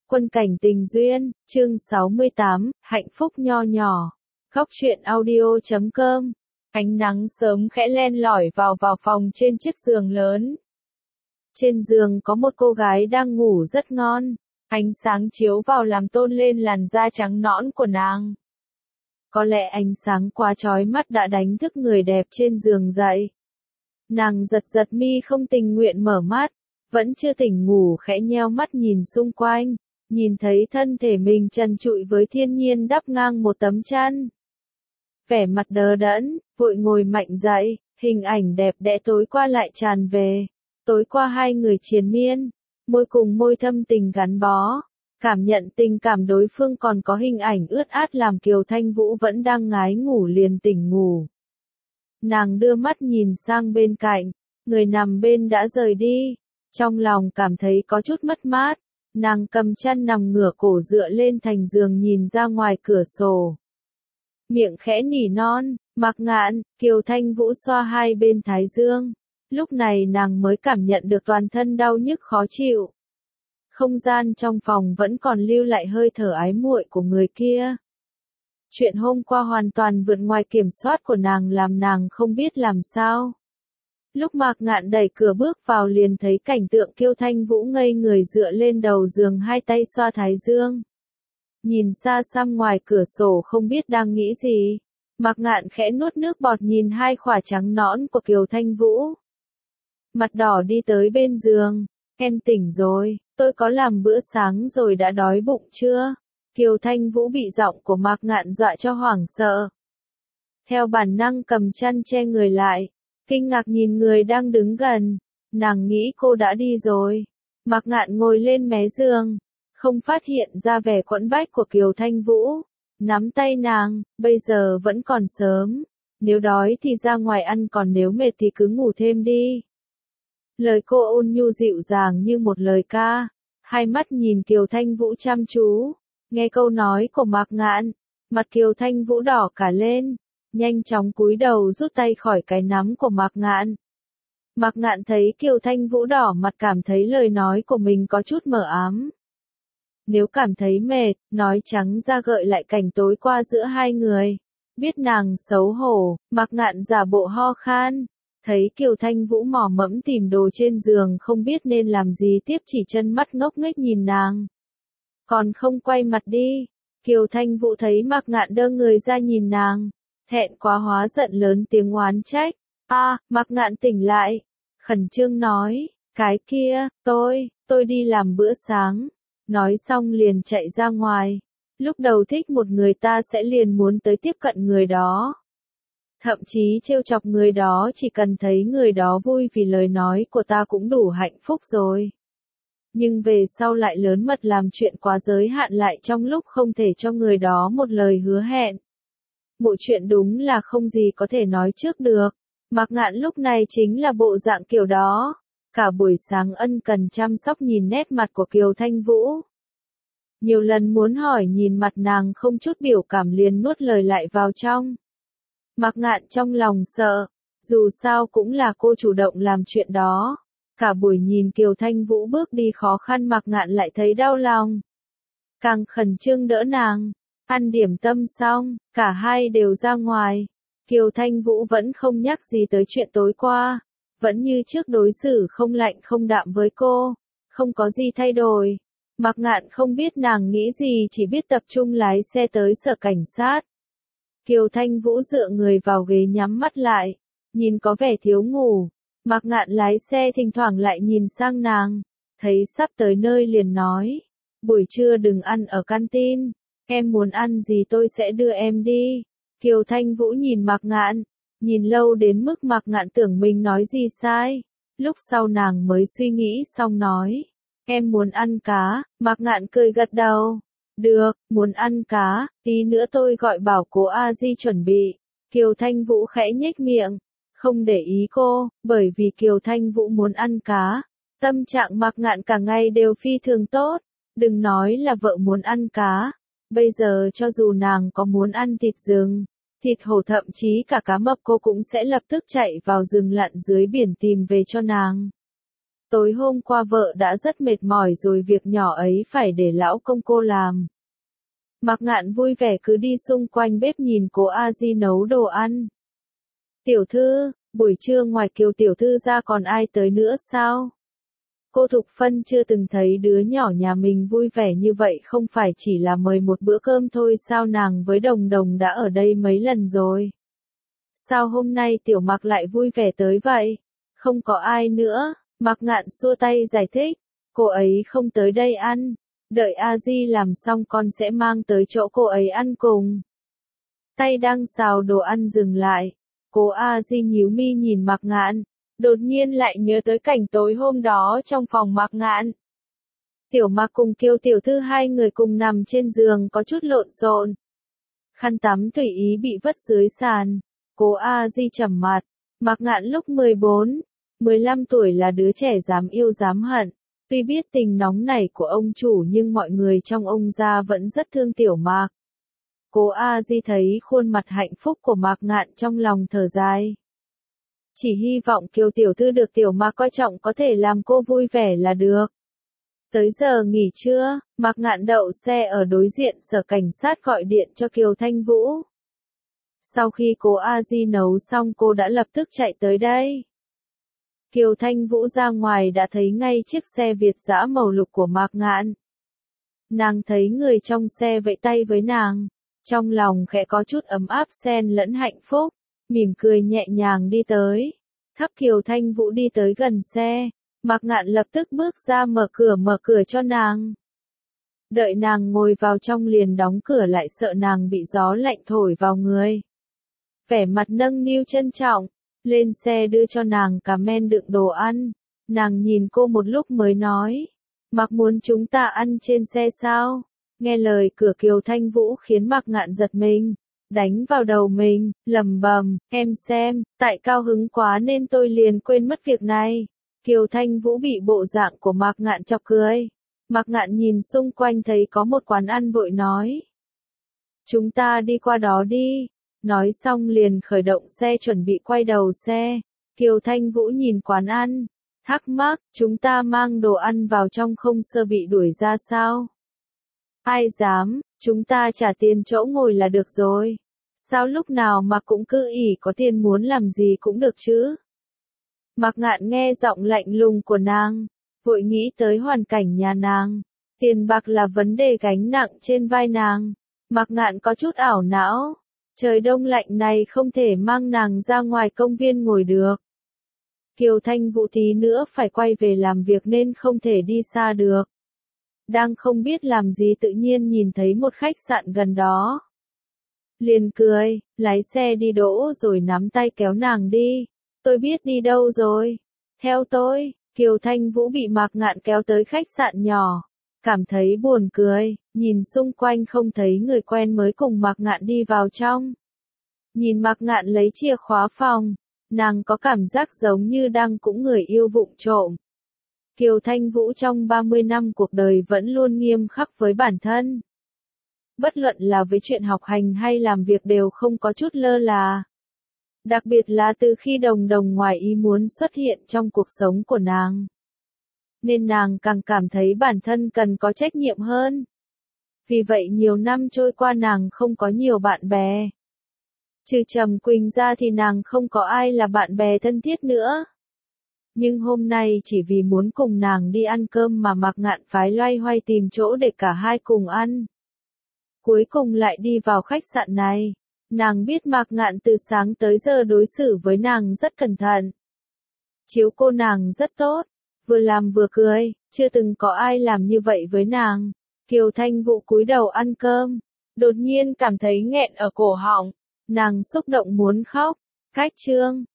Quân cảnh tình duyên, chương 68, hạnh phúc nho nhỏ. Góc truyện audio.com. Ánh nắng sớm khẽ len lỏi vào phòng trên chiếc giường lớn. Trên giường có một cô gái đang ngủ rất ngon. Ánh sáng chiếu vào làm tôn lên làn da trắng nõn của nàng. Có lẽ ánh sáng quá chói mắt đã đánh thức người đẹp trên giường dậy. Nàng giật giật mi không tình nguyện mở mắt, vẫn chưa tỉnh ngủ khẽ nheo mắt nhìn xung quanh, nhìn thấy thân thể mình trần trụi với thiên nhiên đắp ngang một tấm chăn. Vẻ mặt đờ đẫn, vội ngồi mạnh dậy, hình ảnh đẹp đẽ tối qua lại tràn về. Tối qua hai người triền miên, môi cùng môi thâm tình gắn bó, cảm nhận tình cảm đối phương còn có hình ảnh ướt át làm Kiều Thanh Vũ vẫn đang ngái ngủ liền tỉnh ngủ. Nàng đưa mắt nhìn sang bên cạnh, người nằm bên đã rời đi, trong lòng cảm thấy có chút mất mát, nàng cầm chăn nằm ngửa cổ dựa lên thành giường nhìn ra ngoài cửa sổ. Miệng khẽ nỉ non, Mạc Ngạn, Kiều Thanh Vũ xoa hai bên thái dương, lúc này nàng mới cảm nhận được toàn thân đau nhức khó chịu. Không gian trong phòng vẫn còn lưu lại hơi thở ái muội của người kia. Chuyện hôm qua hoàn toàn vượt ngoài kiểm soát của nàng làm nàng không biết làm sao. Lúc Mạc Ngạn đẩy cửa bước vào liền thấy cảnh tượng Kiều Thanh Vũ ngây người dựa lên đầu giường hai tay xoa thái dương. Nhìn xa xăm ngoài cửa sổ không biết đang nghĩ gì. Mạc Ngạn khẽ nuốt nước bọt nhìn hai khỏa trắng nõn của Kiều Thanh Vũ. Mặt đỏ đi tới bên giường. Em tỉnh rồi, tôi có làm bữa sáng rồi đã đói bụng chưa? Kiều Thanh Vũ bị giọng của Mạc Ngạn dọa cho hoảng sợ. Theo bản năng cầm chăn che người lại, kinh ngạc nhìn người đang đứng gần, nàng nghĩ cô đã đi rồi. Mạc Ngạn ngồi lên mé giường, không phát hiện ra vẻ quẫn bách của Kiều Thanh Vũ, nắm tay nàng, bây giờ vẫn còn sớm, nếu đói thì ra ngoài ăn còn nếu mệt thì cứ ngủ thêm đi. Lời cô ôn nhu dịu dàng như một lời ca, hai mắt nhìn Kiều Thanh Vũ chăm chú, nghe câu nói của Mạc Ngạn, mặt Kiều Thanh Vũ đỏ cả lên, nhanh chóng cúi đầu rút tay khỏi cái nắm của Mạc Ngạn. Mạc Ngạn thấy Kiều Thanh Vũ đỏ mặt cảm thấy lời nói của mình có chút mờ ám. Nếu cảm thấy mệt, nói trắng ra gợi lại cảnh tối qua giữa hai người. Biết nàng xấu hổ, Mạc Ngạn giả bộ ho khan. Thấy Kiều Thanh Vũ mò mẫm tìm đồ trên giường không biết nên làm gì tiếp chỉ chân mắt ngốc nghếch nhìn nàng. Còn không quay mặt đi. Kiều Thanh Vũ thấy Mạc Ngạn đơ người ra nhìn nàng. Thẹn quá hóa giận lớn tiếng oán trách. Mạc Ngạn tỉnh lại. Khẩn trương nói, cái kia, tôi đi làm bữa sáng. Nói xong liền chạy ra ngoài. Lúc đầu thích một người ta sẽ liền muốn tới tiếp cận người đó. Thậm chí trêu chọc người đó chỉ cần thấy người đó vui vì lời nói của ta cũng đủ hạnh phúc rồi. Nhưng về sau lại lớn mật làm chuyện quá giới hạn lại trong lúc không thể cho người đó một lời hứa hẹn. Mọi chuyện đúng là không gì có thể nói trước được. Mạc Ngạn lúc này chính là bộ dạng kiểu đó. Cả buổi sáng ân cần chăm sóc nhìn nét mặt của Kiều Thanh Vũ. Nhiều lần muốn hỏi nhìn mặt nàng không chút biểu cảm liền nuốt lời lại vào trong. Mạc Ngạn trong lòng sợ, dù sao cũng là cô chủ động làm chuyện đó. Cả buổi nhìn Kiều Thanh Vũ bước đi khó khăn Mạc Ngạn lại thấy đau lòng. Càng khẩn trương đỡ nàng, ăn điểm tâm xong, cả hai đều ra ngoài. Kiều Thanh Vũ vẫn không nhắc gì tới chuyện tối qua, vẫn như trước đối xử không lạnh không đạm với cô, không có gì thay đổi. Mạc Ngạn không biết nàng nghĩ gì chỉ biết tập trung lái xe tới sở cảnh sát. Kiều Thanh Vũ dựa người vào ghế nhắm mắt lại, nhìn có vẻ thiếu ngủ. Mạc Ngạn lái xe thỉnh thoảng lại nhìn sang nàng, thấy sắp tới nơi liền nói, buổi trưa đừng ăn ở canteen, em muốn ăn gì tôi sẽ đưa em đi. Kiều Thanh Vũ nhìn Mạc Ngạn, nhìn lâu đến mức Mạc Ngạn tưởng mình nói gì sai, lúc sau nàng mới suy nghĩ xong nói, em muốn ăn cá. Mạc Ngạn cười gật đầu. Được, muốn ăn cá, tí nữa tôi gọi bảo cố A Di chuẩn bị. Kiều Thanh Vũ khẽ nhếch miệng, không để ý cô, bởi vì Kiều Thanh Vũ muốn ăn cá. Tâm trạng Mạc Ngạn cả ngày đều phi thường tốt, đừng nói là vợ muốn ăn cá. Bây giờ cho dù nàng có muốn ăn thịt rừng, thịt hổ thậm chí cả cá mập cô cũng sẽ lập tức chạy vào rừng lặn dưới biển tìm về cho nàng. Tối hôm qua vợ đã rất mệt mỏi rồi, việc nhỏ ấy phải để lão công cô làm. Mạc Ngạn vui vẻ cứ đi xung quanh bếp nhìn cô A Di nấu đồ ăn. Tiểu thư, buổi trưa ngoài Kiều tiểu thư ra còn ai tới nữa sao? Cô Thục Phân chưa từng thấy đứa nhỏ nhà mình vui vẻ như vậy, không phải chỉ là mời một bữa cơm thôi sao, nàng với Đồng Đồng đã ở đây mấy lần rồi. Sao hôm nay Tiểu Mạc lại vui vẻ tới vậy? Không có ai nữa, Mạc Ngạn xua tay giải thích, cô ấy không tới đây ăn, đợi A Di làm xong con sẽ mang tới chỗ cô ấy ăn cùng. Tay đang xào đồ ăn dừng lại, cô A Di nhíu mi nhìn Mạc Ngạn, đột nhiên lại nhớ tới cảnh tối hôm đó trong phòng Mạc Ngạn. Tiểu Mạc cùng Kiều tiểu thư hai người cùng nằm trên giường có chút lộn xộn. Khăn tắm tùy ý bị vứt dưới sàn. Cô A Di trầm mặt. Mạc Ngạn lúc 14, 15 tuổi là đứa trẻ dám yêu dám hận. Tuy biết tình nóng nảy của ông chủ nhưng mọi người trong ông gia vẫn rất thương Tiểu Mạc. Cô A Di thấy khuôn mặt hạnh phúc của Mạc Ngạn trong lòng thở dài. Chỉ hy vọng Kiều tiểu thư được Tiểu Mạc coi trọng có thể làm cô vui vẻ là được. Tới giờ nghỉ trưa, Mạc Ngạn đậu xe ở đối diện sở cảnh sát gọi điện cho Kiều Thanh Vũ. Sau khi cô A Di nấu xong cô đã lập tức chạy tới đây. Kiều Thanh Vũ ra ngoài đã thấy ngay chiếc xe Việt dã màu lục của Mạc Ngạn. Nàng thấy người trong xe vẫy tay với nàng, trong lòng khẽ có chút ấm áp xen lẫn hạnh phúc, mỉm cười nhẹ nhàng đi tới. Thắp Kiều Thanh Vũ đi tới gần xe, Mạc Ngạn lập tức bước ra mở cửa cho nàng. Đợi nàng ngồi vào trong liền đóng cửa lại, sợ nàng bị gió lạnh thổi vào người. Vẻ mặt nâng niu trân trọng, lên xe đưa cho nàng cả men đựng đồ ăn. Nàng nhìn cô một lúc mới nói, Mạc muốn chúng ta ăn trên xe sao? Nghe lời cửa Kiều Thanh Vũ khiến Mạc Ngạn giật mình, đánh vào đầu mình, lẩm bẩm, em xem, tại cao hứng quá nên tôi liền quên mất việc này. Kiều Thanh Vũ bị bộ dạng của Mạc Ngạn chọc cười. Mạc Ngạn nhìn xung quanh thấy có một quán ăn vội nói, chúng ta đi qua đó đi. Nói xong liền khởi động xe chuẩn bị quay đầu xe. Kiều Thanh Vũ nhìn quán ăn, thắc mắc, chúng ta mang đồ ăn vào trong không sợ bị đuổi ra sao? Ai dám, chúng ta trả tiền chỗ ngồi là được rồi. Sao lúc nào mà cũng cứ ỷ có tiền muốn làm gì cũng được chứ? Mạc Ngạn nghe giọng lạnh lùng của nàng, vội nghĩ tới hoàn cảnh nhà nàng. Tiền bạc là vấn đề gánh nặng trên vai nàng. Mạc Ngạn có chút ảo não. Trời đông lạnh này không thể mang nàng ra ngoài công viên ngồi được. Kiều Thanh Vũ tí nữa phải quay về làm việc nên không thể đi xa được. Đang không biết làm gì tự nhiên nhìn thấy một khách sạn gần đó. Liền cười, lái xe đi đỗ rồi nắm tay kéo nàng đi. Tôi biết đi đâu rồi. Theo tôi, Kiều Thanh Vũ bị Mạc Ngạn kéo tới khách sạn nhỏ. Cảm thấy buồn cười, nhìn xung quanh không thấy người quen mới cùng Mạc Ngạn đi vào trong. Nhìn Mạc Ngạn lấy chìa khóa phòng, nàng có cảm giác giống như đang cũng người yêu vụng trộm. Kiều Thanh Vũ trong 30 năm cuộc đời vẫn luôn nghiêm khắc với bản thân. Bất luận là với chuyện học hành hay làm việc đều không có chút lơ là. Đặc biệt là từ khi Đồng Đồng ngoài ý muốn xuất hiện trong cuộc sống của nàng. Nên nàng càng cảm thấy bản thân cần có trách nhiệm hơn. Vì vậy nhiều năm trôi qua nàng không có nhiều bạn bè. Trừ Trầm Quỳnh ra thì nàng không có ai là bạn bè thân thiết nữa. Nhưng hôm nay chỉ vì muốn cùng nàng đi ăn cơm mà Mạc Ngạn phái loay hoay tìm chỗ để cả hai cùng ăn. Cuối cùng lại đi vào khách sạn này. Nàng biết Mạc Ngạn từ sáng tới giờ đối xử với nàng rất cẩn thận. Chiếu cô nàng rất tốt, vừa làm vừa cười, chưa từng có ai làm như vậy với nàng. Kiều Thanh Vũ cúi đầu ăn cơm, đột nhiên cảm thấy nghẹn ở cổ họng, nàng xúc động muốn khóc. Cách chương